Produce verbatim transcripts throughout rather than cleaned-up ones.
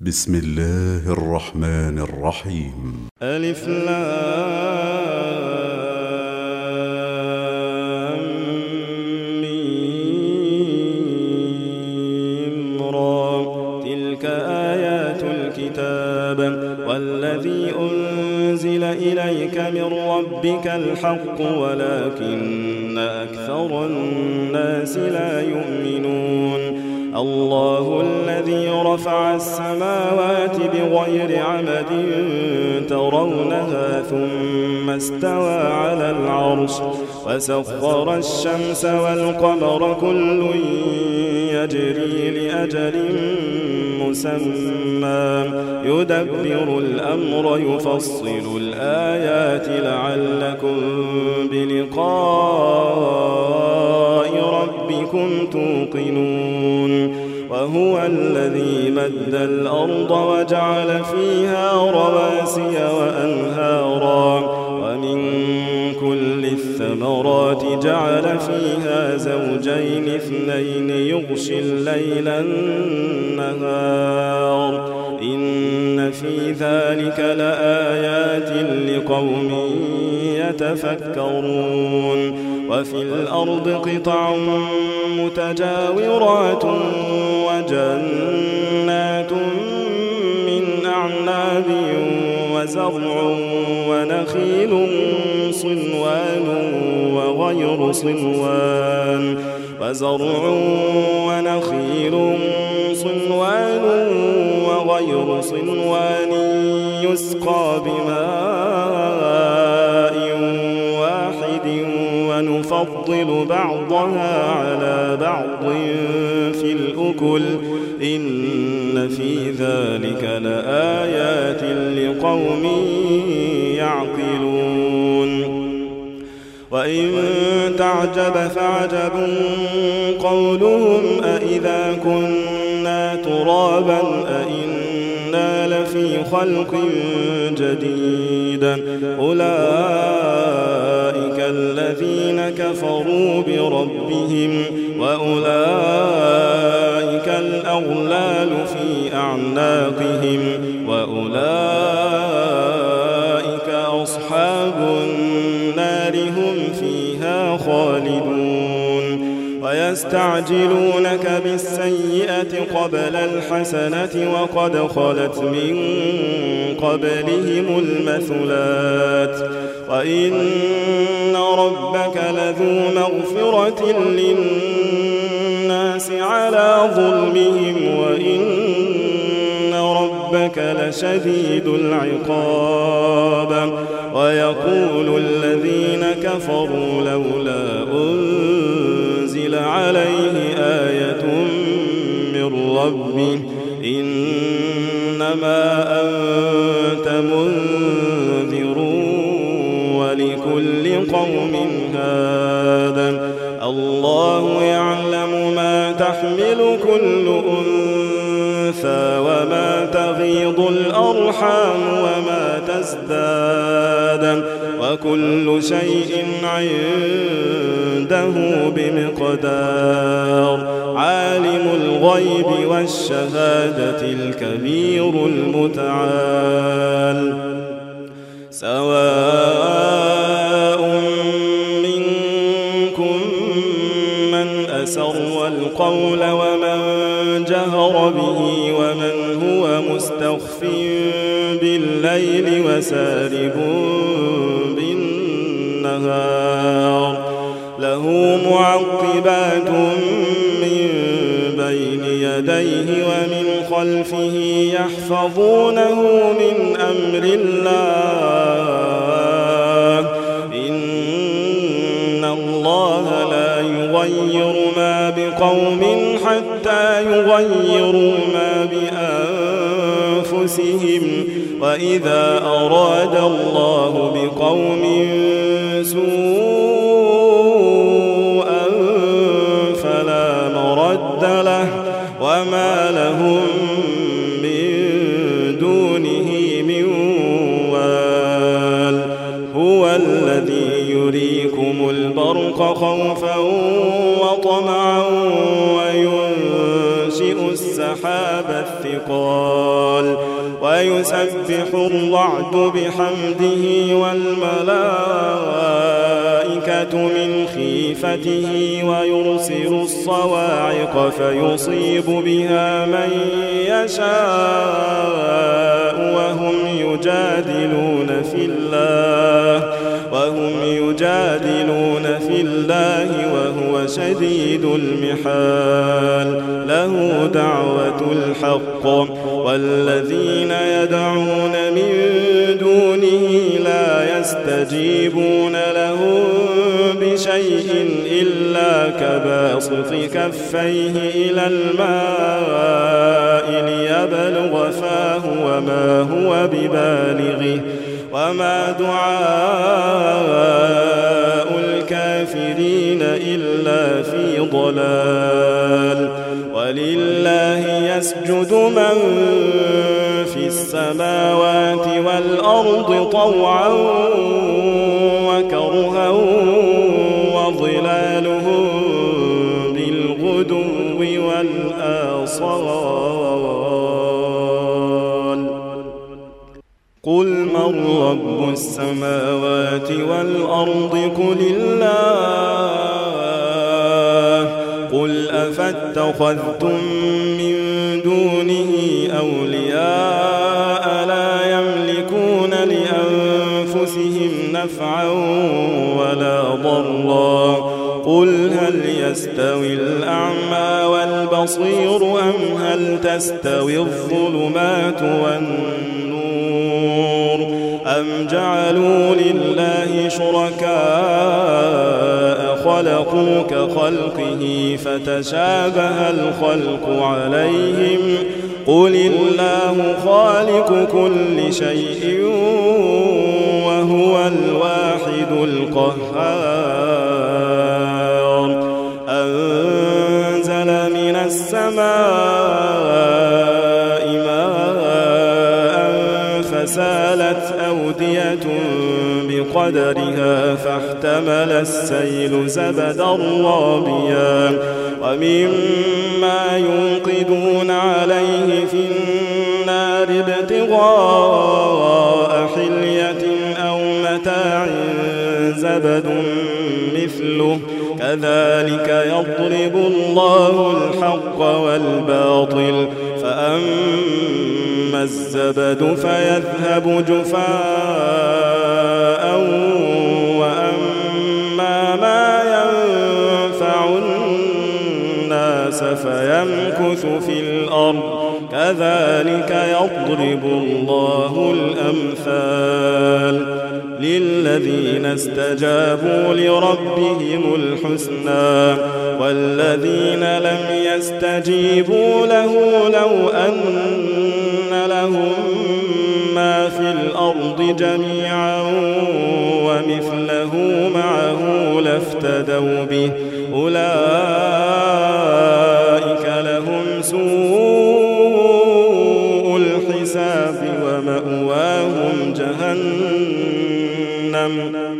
بسم الله الرحمن الرحيم. ألف لام ميم را. تلك آيات الكتاب والذي أنزل إليك من ربك الحق ولكن أكثر الناس لا يؤمنون. الله الذي رفع السماوات بغير عمد ترونها ثم استوى على العرش وسخر الشمس والقمر كل يجري لأجل مسمى يدبر الأمر يفصل الآيات لعلكم بلقاء ربكم توقنون. وهو الذي مد الأرض وجعل فيها رواسي وأنهارا ومن كل الثمرات جعل فيها زوجين اثنين يغشي الليل النهار إن في ذلك لآيات لقوم يتفكرون. وفي الأرض قطع متجاورات وجنات من أعناب وزرع ونخيل صنوان وغير صنوان وزرع ونخيل صنوان وغير صنوان يسقى بماء واحد ونفضل بعضها على بعض في الأكل إن في ذلك لآيات لقوم يعقلون. وإن تعجب فعجب قولهم أإذا كنا ترابا أإنا لفي خلق جديد أولئك الذين كفروا بربهم وأولئك الأغلال في أعناقهم وأولئك أصحاب النار هم فيها خالدون. ويستعجلونك بالسيئة قبل الحسنة وقد خلت من قبلهم المثلات وإن ربك لذو مغفرة للناس على ظلمهم وإن ربك لشديد العقاب. ويقول الذين كفروا لولا أنزل عليه آية من ربه إنما أنت منذر ولكل قوم هاد. الله يعلم ما تحمل كل أنثى وما تغيض الأرحام وما تزداد وكل شيء عنده بمقدار. عالم الغيب والشهادة الكبير المتعال. سواء منكم من أسر القول ومن جهر به ومن هو مستخف بالليل وسارب بالنهار له معقبات من بين يديه ومن خلفه يحفظونه من أمر الله إن الله لا يغير ما بقوم حتى يغيروا ما بأنفسهم وإذا أراد الله بقوم سوءا فلا مرد له وما لهم من دونه من وال. هو الذي يريكم البرق خوفا وطمعا وينشئ السحاب الثقال ويسبح الرعد بحمده والملائكة من خيفته ويرسل الصواعق فيصيب بها من يشاء وهم يجادلون في الله وهم يجادلون في الله وهو شديد المحال. له دعوة الحق والذين يدعون من دونه لا يستجيبون لهم بشيء إلا كباسط كفيه إلى الماء ليبلغ فاه وما هو ببالغه وما دعاء الكافرين إلا في ضلال. ولله يسجد من في السماوات والأرض طوعا وكرها وظلالهم بالغدو والآصال. قل من رب السماوات والأرض قل الله قل أفاتخذتم من دونه أولياء لا يملكون لأنفسهم نفعا ولا ضرا قل هل يستوي الأعمى والبصير أم هل تستوي الظلمات والنور أم جعلوا لله شركاء خلقوا كخلقه فتشابه الخلق عليهم قل الله خالق كل شيء وهو الواحد القهار. أنزل من السماء ماء فسالت أودية بقدرها فاحتمل السيل زبدا رابيا ومما يوقدون عليه في النار ابتغاء حلية أو متاع زبد مثله كذلك يضرب الله الحق والباطل فأما الزبد فيذهب جفاء وأما ما ينفع الناس فيمكث في الأرض كذلك يضرب الله الأمثال. للذين استجابوا لربهم الحسنى والذين لم يستجيبوا له لو أن لهم ما في الأرض جميعا ومثله معه لافتدوا به أولئك لهم سوء الحساب ومأواهم جهنم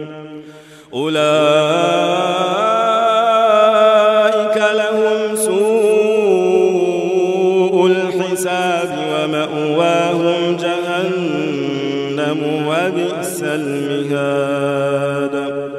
أولئك لهم سوء الحساب ومأواهم جهنم وبئس المهاد.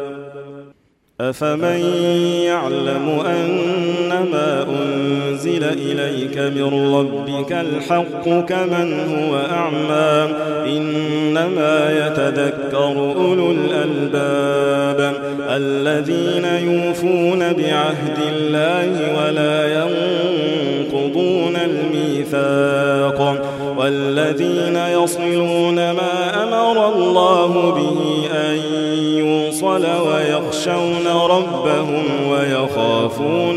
أفمن يعلم أنما أنزل إليك من ربك الحق كمن هو أعمى إنما يتذكر أولو الألباب الذين يوفون بعهد الله ولا ينقضون الميثاق والذين يصلون ما أمر الله به أن يوصل ويخشون ربهم ويخافون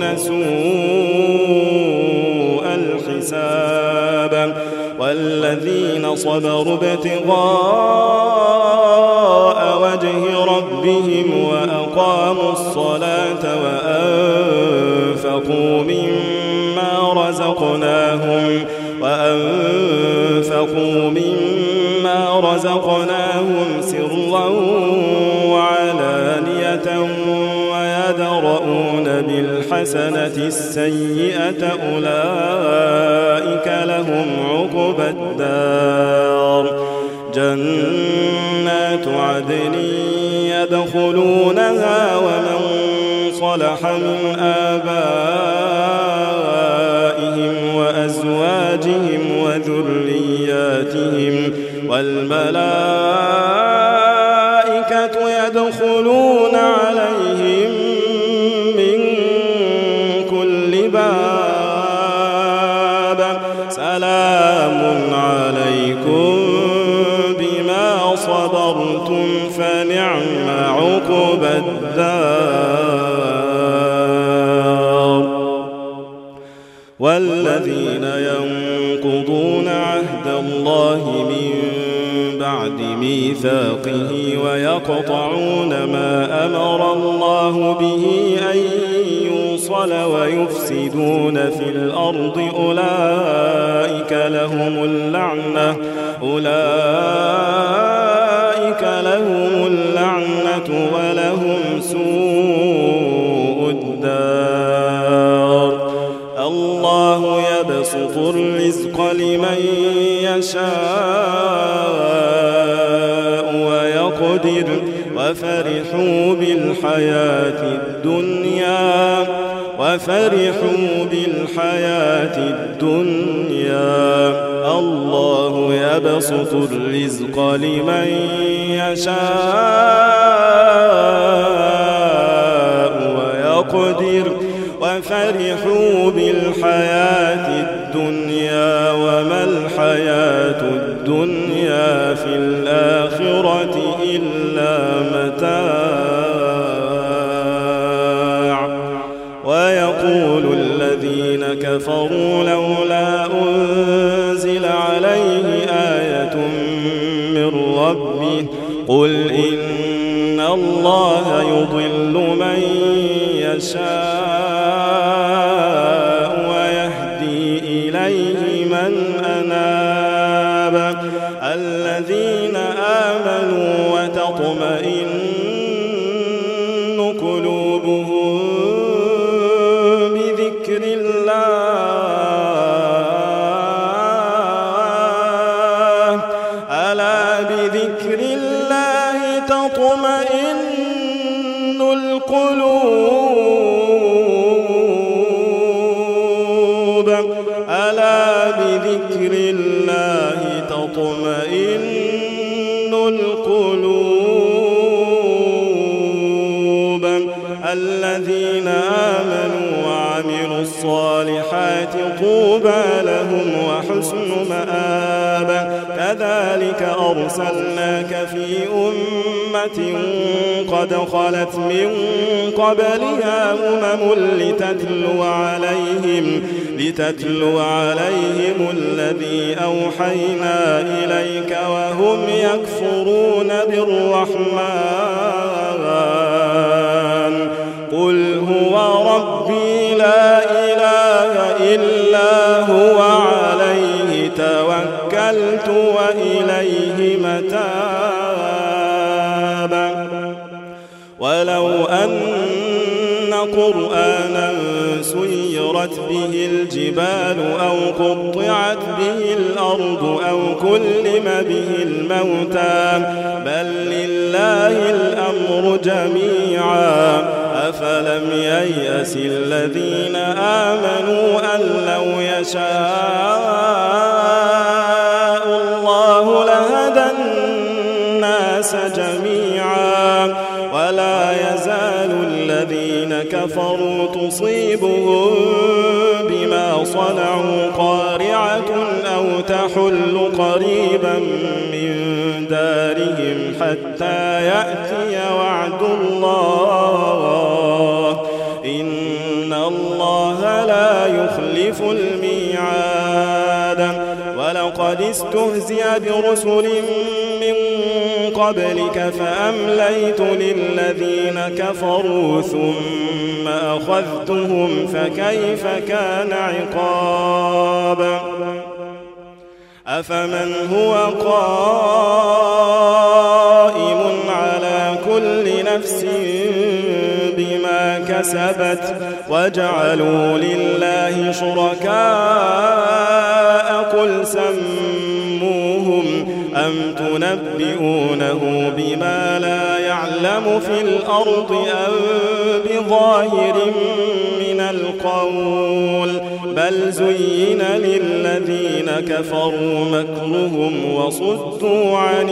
سوء الحساب والذين صبروا ابتغاء وجه ربهم وأقاموا الصلاة وأنفقوا مما رزقناهم وأنفقوا مما رزقناهم سرا وعلانية ويدرؤون ويدرؤون بالحسنة السيئة أولئك لهم عقبى الدار جنات عدن يدخلونها ومن صلح من آبائهم وأزواجهم وذرياتهم والملائكة يدخلون عليهم من كل باب سلام عليكم بما صبرتم فنعم عقبى الدار والذين ينقضون عهد الله من بعد ميثاقه ويقطعون ما أمر الله به أن يوصل ويفسدون في الأرض أولئك لهم اللعنة أولئك لهم اللعنة ولهم سوء الدار الله يبسط الرزق لمن يشاء ويقدر وفرحوا بالحياة الدنيا وفرحوا بالحياة الدنيا الله يبسط الرزق لمن يشاء ويقدر وفرحوا بالحياة الدنيا وما الحياة الدنيا في الآخرة إلا متاع ويقول الذين كفروا لولا أنزل عليه آية من ربه قل إن الله يضل من يشاء ويهدي إليه من أناب الذين آمنوا وتطمئن قلوبهم بذكر الله ألا بذكر الله تطمئن القلوب ألا بذكر الله تطمئن القلوب الذين آمنوا وعملوا الصالحات طوبى لهم وحسن مآب كذلك أرسلناك في أمة قد خلت من قبلها أمم لتتلو عليهم لتتلو عليهم الذي أوحينا إليك وهم يكفرون بالرحمن قل هو ربي لا إله إلا هو عليه توكلت وإليه متاب ولو أن قرآنا سيرت به الجبال أو قطعت به الأرض أو كلم به الموتى بل لله الأمر جميعا أفلم ييأس الذين آمنوا أن لو يشاء الله لهدى الناس جميعا ولا يزال الذين كفروا تصيبهم بما صنعوا قارعة أو تحل قريبا من دارهم حتى يأتي وعد الله إن الله لا يخلف الميعاد ولقد استهزئ برسل من قبلك فأمليت للذين كفروا ثم أخذتهم فكيف كان عقاب أفمن هو قائم على كل نفس بما كسبت وجعلوا لله شركاء قل سموهم أم تنبئونه بما لا يعلم في الأرض أم بظاهر من القول بل زين للذين كفروا مكرهم وصدوا عن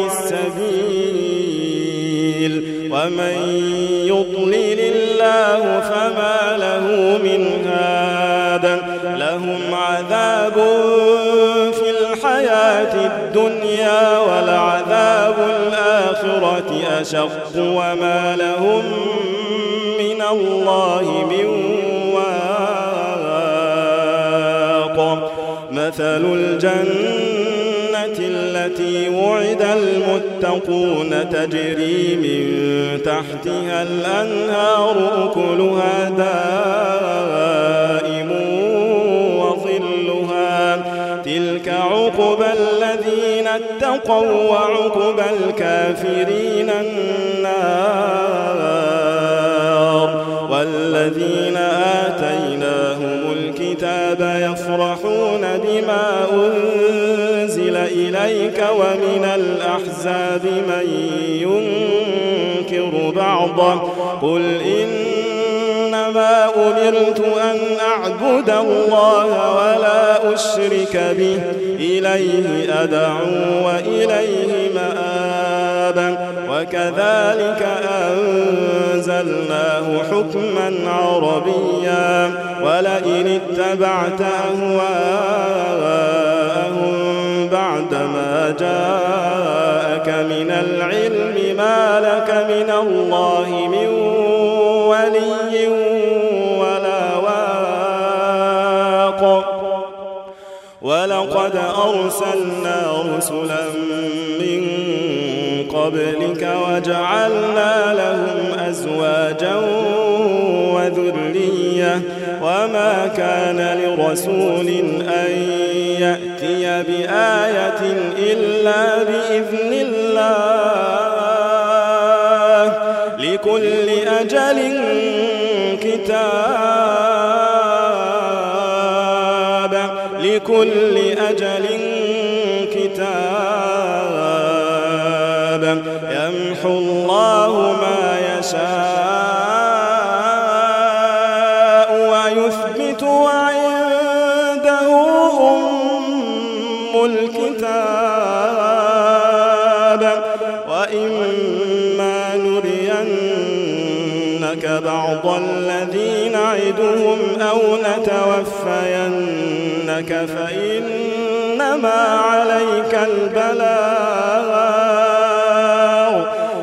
السبيل ومن يضلل الله فما له من هاد لهم عذاب في الحياة الدنيا ولعذاب الآخرة أشق وما لهم من الله من واق مثل الجنة التي وعد المتقون تجري من تحتها الأنهار أكلها دائم وظلها تلك عقبى الذين اتقوا وعقبى الكافرين النار والذين آتيناهم الكتاب يفرحون بما أنزل إليك ومن الأحزاب من ينكر بعضه قل إنما أمرت أن أعبد الله ولا أشرك به إليه أدعو وإليه مآب وكذلك أنزلناه حكما عربيا ولئن اتبعت أهواءهم بعدما جاءك من العلم ما لك من الله من ولي ولا واق ولقد أرسلنا رسلا من قبلك وجعلنا لهم أزواجا وذرية وما كان لرسول أن يأتي بآية إلا بإذن الله لكل أجل كتاب لكل أجل كتاب يمحو الله ما يشاء ويثبت وعنده أم الكتاب وإما نرينك بعض الذي نعدهم أو نتوفينك فإنما عليك البلاغ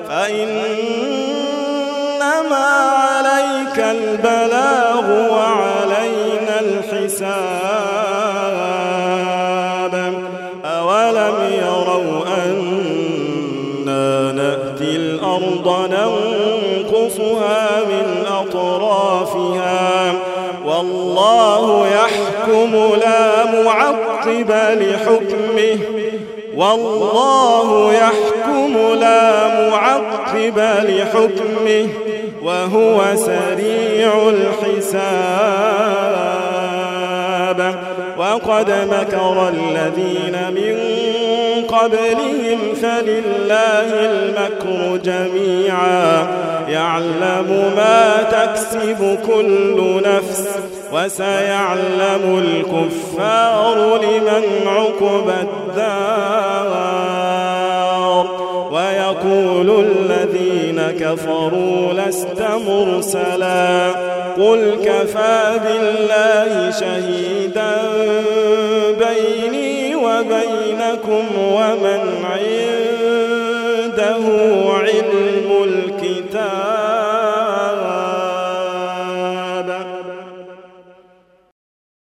فإنما عليك البلاغ وعلينا الحساب أولم يروا أنا نأتي الأرض ننقصها من أطرافها والله يحكم لا معقب لحكمه والله يحكم لا معقب لحكمه وهو سريع الحساب وقد مكر الذين من قبلهم فلله المكر جميعا يعلم ما تكسب كل نفس وسيعلم الكفار لمن عقبى الدار ويقول الذين كفروا لست مرسلا قل كفى بالله شهيدا بيني وبينكم ومن عنده علم